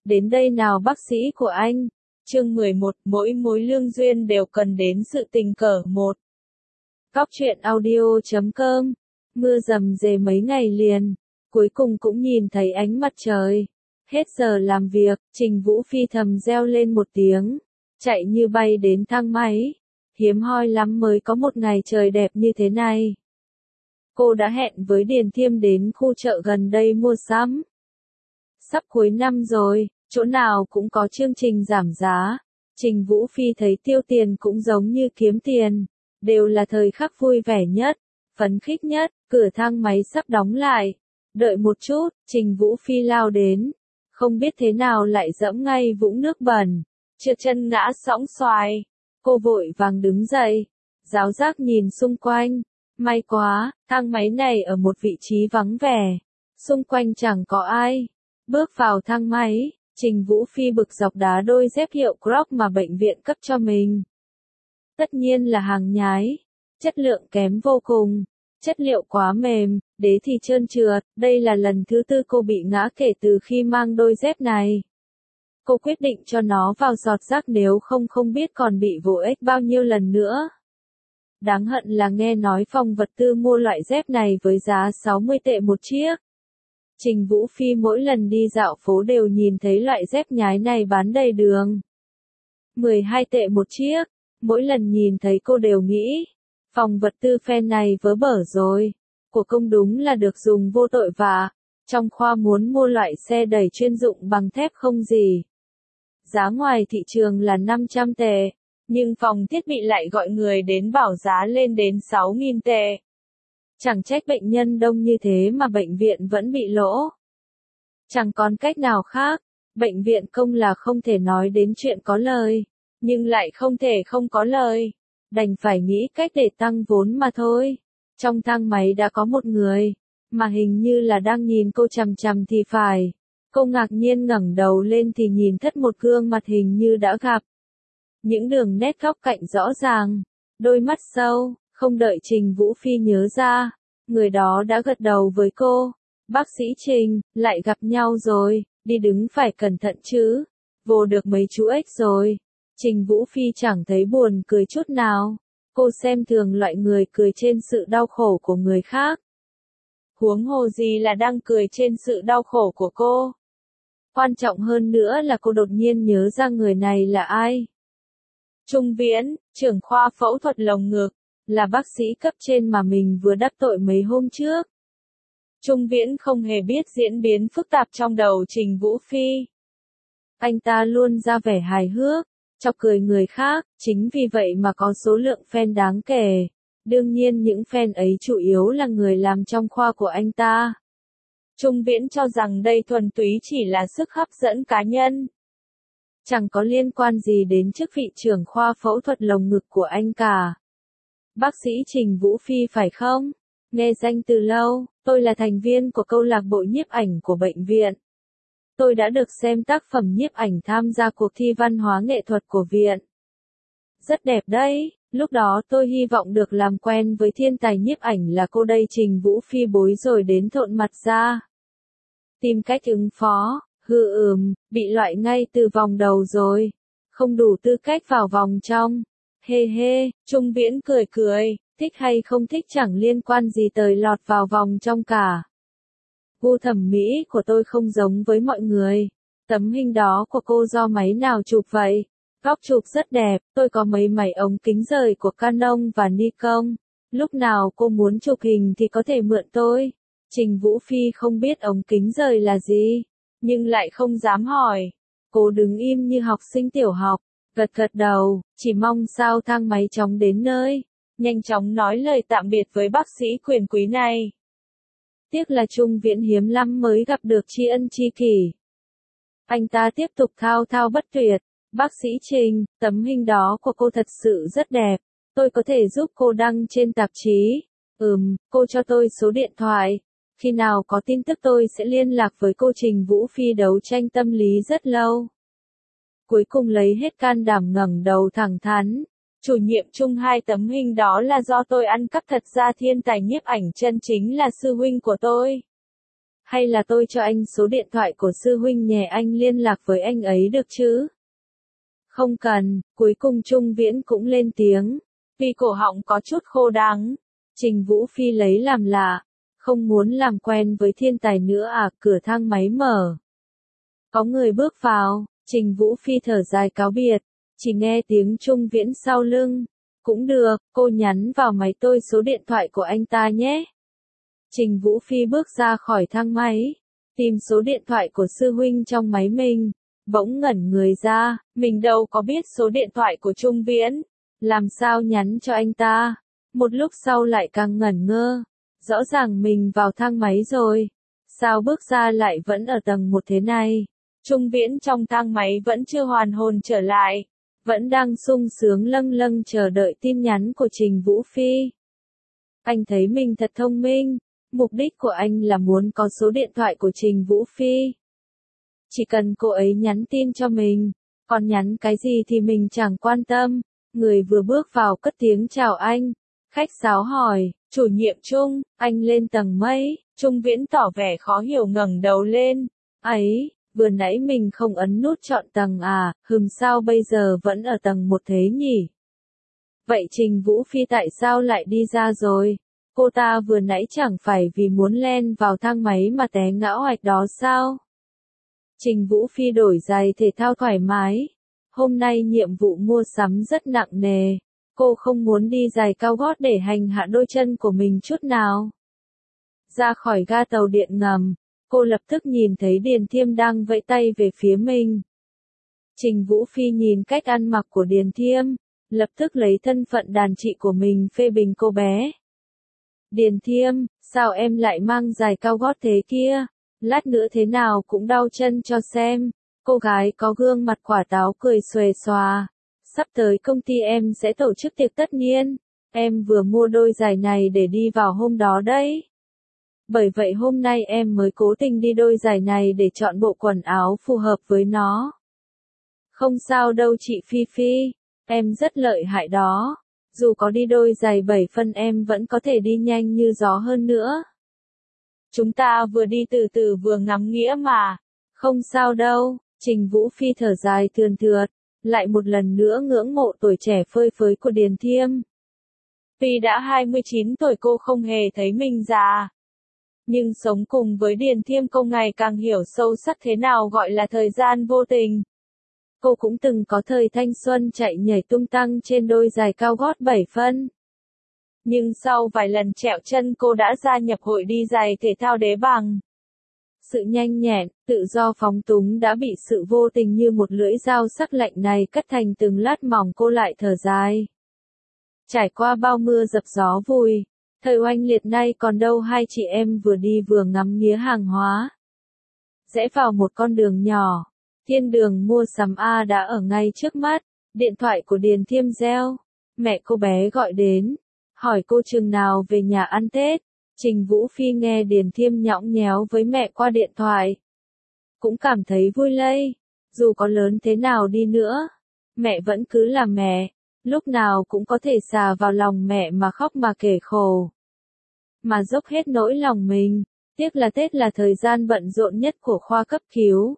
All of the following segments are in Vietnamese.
Đến đây nào bác sĩ của anh. Chương 11, mỗi mối lương duyên đều cần đến sự tình cờ một. Góc truyện audio.com. Mưa rầm rề mấy ngày liền, cuối cùng cũng nhìn thấy ánh mặt trời. Hết giờ làm việc, Trình Vũ Phi thầm reo lên một tiếng, chạy như bay đến thang máy. Hiếm hoi lắm mới có một ngày trời đẹp như thế này. Cô đã hẹn với Điền Thiêm đến khu chợ gần đây mua sắm. Sắp cuối năm rồi, chỗ nào cũng có chương trình giảm giá. Trình Vũ Phi thấy tiêu tiền cũng giống như kiếm tiền, đều là thời khắc vui vẻ nhất, phấn khích nhất. Cửa thang máy sắp đóng lại. Đợi một chút, Trình Vũ Phi lao đến, không biết thế nào lại dẫm ngay vũng nước bẩn, trượt chân ngã sõng xoài. Cô vội vàng đứng dậy, ráo rác nhìn xung quanh. May quá, thang máy này ở một vị trí vắng vẻ, xung quanh chẳng có ai. Bước vào thang máy, Trình Vũ Phi bực dọc đá đôi dép hiệu Crocs mà bệnh viện cấp cho mình. Tất nhiên là hàng nhái, chất lượng kém vô cùng, chất liệu quá mềm, đế thì trơn trượt. Đây là lần thứ tư cô bị ngã kể từ khi mang đôi dép này. Cô quyết định cho nó vào giọt rác, nếu không biết còn bị vồ ếch bao nhiêu lần nữa. Đáng hận là nghe nói phòng vật tư mua loại dép này với giá 60 tệ một chiếc. Trình Vũ Phi mỗi lần đi dạo phố đều nhìn thấy loại dép nhái này bán đầy đường. 12 tệ một chiếc, mỗi lần nhìn thấy cô đều nghĩ, phòng vật tư phen này vớ bở rồi. Của công đúng là được dùng vô tội vạ. Trong khoa muốn mua loại xe đẩy chuyên dụng bằng thép không gì. Giá ngoài thị trường là 500 tệ, nhưng phòng thiết bị lại gọi người đến bảo giá lên đến 6.000 tệ. Chẳng trách bệnh nhân đông như thế mà bệnh viện vẫn bị lỗ. Chẳng còn cách nào khác, bệnh viện công là không thể nói đến chuyện có lời, nhưng lại không thể không có lời. Đành phải nghĩ cách để tăng vốn mà thôi. Trong thang máy đã có một người, mà hình như là đang nhìn cô chằm chằm thì phải. Cô ngạc nhiên ngẩng đầu lên thì nhìn thất một gương mặt hình như đã gặp. Những đường nét góc cạnh rõ ràng, đôi mắt sâu, không đợi Trình Vũ Phi nhớ ra, người đó đã gật đầu với cô. Bác sĩ Trình, lại gặp nhau rồi, đi đứng phải cẩn thận chứ, vô được mấy chú ếch rồi. Trình Vũ Phi chẳng thấy buồn cười chút nào, cô xem thường loại người cười trên sự đau khổ của người khác. Huống hồ gì là đang cười trên sự đau khổ của cô. Quan trọng hơn nữa là cô đột nhiên nhớ ra người này là ai. Trung Viễn, trưởng khoa phẫu thuật lồng ngực, là bác sĩ cấp trên mà mình vừa đắc tội mấy hôm trước. Trung Viễn không hề biết diễn biến phức tạp trong đầu Trình Vũ Phi. Anh ta luôn ra vẻ hài hước, chọc cười người khác, chính vì vậy mà có số lượng fan đáng kể. Đương nhiên những fan ấy chủ yếu là người làm trong khoa của anh ta. Trung Viễn cho rằng đây thuần túy chỉ là sức hấp dẫn cá nhân. Chẳng có liên quan gì đến chức vị trưởng khoa phẫu thuật lồng ngực của anh cả. Bác sĩ Trình Vũ Phi phải không? Nghe danh từ lâu, tôi là thành viên của câu lạc bộ nhiếp ảnh của bệnh viện. Tôi đã được xem tác phẩm nhiếp ảnh tham gia cuộc thi văn hóa nghệ thuật của viện. Rất đẹp đấy, lúc đó tôi hy vọng được làm quen với thiên tài nhiếp ảnh là cô đây. Trình Vũ Phi bối rồi đến thộn mặt ra. Tìm cách ứng phó, bị loại ngay từ vòng đầu rồi. Không đủ tư cách vào vòng trong. Hê hê, Trung Viễn cười, thích hay không thích chẳng liên quan gì tới lọt vào vòng trong cả. Gu thẩm mỹ của tôi không giống với mọi người. Tấm hình đó của cô do máy nào chụp vậy? Góc chụp rất đẹp, tôi có mấy máy ống kính rời của Canon và Nikon. Lúc nào cô muốn chụp hình thì có thể mượn tôi. Trình Vũ Phi không biết ống kính rời là gì, nhưng lại không dám hỏi. Cô đứng im như học sinh tiểu học, gật đầu, chỉ mong sao thang máy chóng đến nơi, nhanh chóng nói lời tạm biệt với bác sĩ quyền quý này. Tiếc là Trung Viễn hiếm lắm mới gặp được tri ân tri kỷ. Anh ta tiếp tục thao thao bất tuyệt. Bác sĩ Trình, tấm hình đó của cô thật sự rất đẹp. Tôi có thể giúp cô đăng trên tạp chí. Cô cho tôi số điện thoại. Khi nào có tin tức tôi sẽ liên lạc với cô. Trình Vũ Phi đấu tranh tâm lý rất lâu. Cuối cùng lấy hết can đảm ngẩng đầu thẳng thắn. Chủ nhiệm Trung, 2 tấm hình đó là do tôi ăn cắp, thật ra thiên tài nhiếp ảnh chân chính là sư huynh của tôi. Hay là tôi cho anh số điện thoại của sư huynh nhé, anh liên lạc với anh ấy được chứ? Không cần, cuối cùng Trung Viễn cũng lên tiếng. Vì cổ họng có chút khô đắng. Trình Vũ Phi lấy làm lạ. Không muốn làm quen với thiên tài nữa à, cửa thang máy mở. Có người bước vào, Trình Vũ Phi thở dài cáo biệt. Chỉ nghe tiếng Trung Viễn sau lưng. Cũng được, cô nhắn vào máy tôi số điện thoại của anh ta nhé. Trình Vũ Phi bước ra khỏi thang máy. Tìm số điện thoại của sư huynh trong máy mình. Bỗng ngẩn người ra, mình đâu có biết số điện thoại của Trung Viễn. Làm sao nhắn cho anh ta? Một lúc sau lại càng ngẩn ngơ. Rõ ràng mình vào thang máy rồi. Sao bước ra lại vẫn ở tầng 1 thế này? Trung Viễn trong thang máy vẫn chưa hoàn hồn trở lại. Vẫn đang sung sướng lâng lâng chờ đợi tin nhắn của Trình Vũ Phi. Anh thấy mình thật thông minh. Mục đích của anh là muốn có số điện thoại của Trình Vũ Phi. Chỉ cần cô ấy nhắn tin cho mình. Còn nhắn cái gì thì mình chẳng quan tâm. Người vừa bước vào cất tiếng chào anh. Khách sáo hỏi, chủ nhiệm Trung, anh lên tầng mấy? Trung Viễn tỏ vẻ khó hiểu ngẩng đầu lên. Ấy, vừa nãy mình không ấn nút chọn tầng à, sao bây giờ vẫn ở tầng 1 thế nhỉ? Vậy Trình Vũ Phi tại sao lại đi ra rồi? Cô ta vừa nãy chẳng phải vì muốn len vào thang máy mà té ngã oạch đó sao? Trình Vũ Phi đổi giày thể thao thoải mái. Hôm nay nhiệm vụ mua sắm rất nặng nề. Cô không muốn đi giày cao gót để hành hạ đôi chân của mình chút nào. Ra khỏi ga tàu điện ngầm, cô lập tức nhìn thấy Điền Thiêm đang vẫy tay về phía mình. Trình Vũ Phi nhìn cách ăn mặc của Điền Thiêm, lập tức lấy thân phận đàn chị của mình phê bình cô bé. Điền Thiêm, sao em lại mang giày cao gót thế kia? Lát nữa thế nào cũng đau chân cho xem. Cô gái có gương mặt quả táo cười xuề xòa. Sắp tới công ty em sẽ tổ chức tiệc tất niên. Em vừa mua đôi giày này để đi vào hôm đó đấy. Bởi vậy hôm nay em mới cố tình đi đôi giày này để chọn bộ quần áo phù hợp với nó. Không sao đâu chị Phi Phi. Em rất lợi hại đó. Dù có đi đôi giày 7 phân em vẫn có thể đi nhanh như gió hơn nữa. Chúng ta vừa đi từ từ vừa ngắm nghĩa mà. Không sao đâu. Trình Vũ Phi thở dài thườn thượt. Lại một lần nữa ngưỡng mộ tuổi trẻ phơi phới của Điền Thiêm. Tuy đã 29 tuổi cô không hề thấy mình già. Nhưng sống cùng với Điền Thiêm cô ngày càng hiểu sâu sắc thế nào gọi là thời gian vô tình. Cô cũng từng có thời thanh xuân chạy nhảy tung tăng trên đôi giày cao gót 7 phân. Nhưng sau vài lần trẹo chân cô đã gia nhập hội đi giày thể thao đế bằng. Sự nhanh nhẹn, tự do phóng túng đã bị sự vô tình như một lưỡi dao sắc lạnh này cắt thành từng lát mỏng, cô lại thở dài. Trải qua bao mưa dập gió vùi, thời oanh liệt nay còn đâu hai chị em vừa đi vừa ngắm nghía hàng hóa. Rẽ vào một con đường nhỏ, thiên đường mua sắm A đã ở ngay trước mắt, điện thoại của Điền Thiêm reo. Mẹ cô bé gọi đến, hỏi cô chừng nào về nhà ăn Tết. Trình Vũ Phi nghe Điền Thiêm nhõng nhẽo với mẹ qua điện thoại. Cũng cảm thấy vui lây, dù có lớn thế nào đi nữa, mẹ vẫn cứ là mẹ, lúc nào cũng có thể xà vào lòng mẹ mà khóc mà kể khổ. Mà dốc hết nỗi lòng mình, tiếc là Tết là thời gian bận rộn nhất của khoa cấp cứu.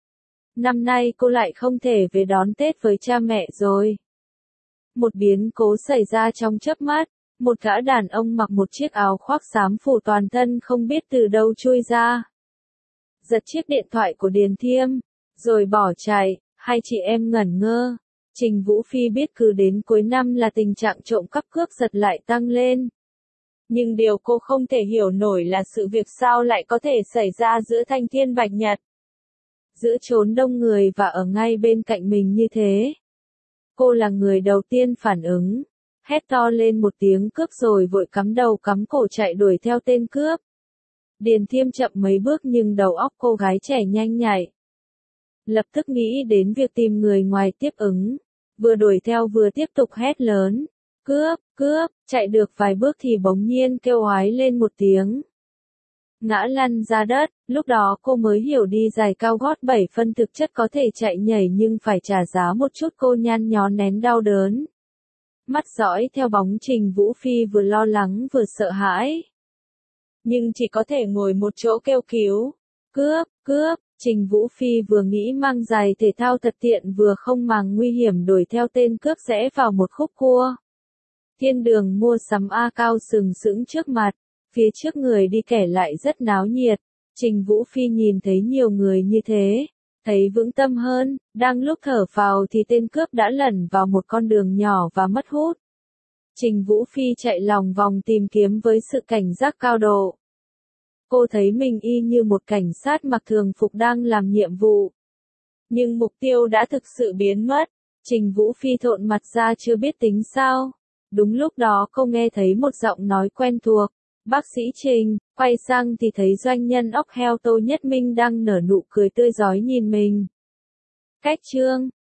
Năm nay cô lại không thể về đón Tết với cha mẹ rồi. Một biến cố xảy ra trong chớp mắt. Một gã đàn ông mặc một chiếc áo khoác xám phủ toàn thân không biết từ đâu chui ra. Giật chiếc điện thoại của Điền Thiêm, rồi bỏ chạy, hai chị em ngẩn ngơ. Trình Vũ Phi biết cứ đến cuối năm là tình trạng trộm cắp cướp giật lại tăng lên. Nhưng điều cô không thể hiểu nổi là sự việc sao lại có thể xảy ra giữa thanh thiên bạch nhật. Giữa chốn đông người và ở ngay bên cạnh mình như thế. Cô là người đầu tiên phản ứng. Hét to lên một tiếng cướp rồi vội cắm đầu cắm cổ chạy đuổi theo tên cướp. Điền Thiêm chậm mấy bước nhưng đầu óc cô gái trẻ nhanh nhạy. Lập tức nghĩ đến việc tìm người ngoài tiếp ứng. Vừa đuổi theo vừa tiếp tục hét lớn. Cướp, cướp, chạy được vài bước thì bỗng nhiên kêu oái lên một tiếng. Ngã lăn ra đất, lúc đó cô mới hiểu đi giày cao gót 7 phân thực chất có thể chạy nhảy nhưng phải trả giá một chút, cô nhăn nhó nén đau đớn. Mắt dõi theo bóng Trình Vũ Phi vừa lo lắng vừa sợ hãi. nhưng chỉ có thể ngồi một chỗ kêu cứu. Cướp, cướp, Trình Vũ Phi vừa nghĩ mang giày thể thao thật tiện vừa không màng nguy hiểm đuổi theo tên cướp rẽ vào một khúc cua. Thiên đường mua sắm A Cao sừng sững trước mặt, phía trước người đi kẻ lại rất náo nhiệt. Trình Vũ Phi nhìn thấy nhiều người như thế, thấy vững tâm hơn, đang lúc thở phào thì tên cướp đã lẩn vào một con đường nhỏ và mất hút. Trình Vũ Phi chạy lòng vòng tìm kiếm với sự cảnh giác cao độ. Cô thấy mình y như một cảnh sát mặc thường phục đang làm nhiệm vụ. Nhưng mục tiêu đã thực sự biến mất. Trình Vũ Phi thộn mặt ra chưa biết tính sao. Đúng lúc đó cô nghe thấy một giọng nói quen thuộc. Bác sĩ Trình, quay sang thì thấy doanh nhân óc heo Tô Nhất Minh đang nở nụ cười tươi rói nhìn mình. Cách chương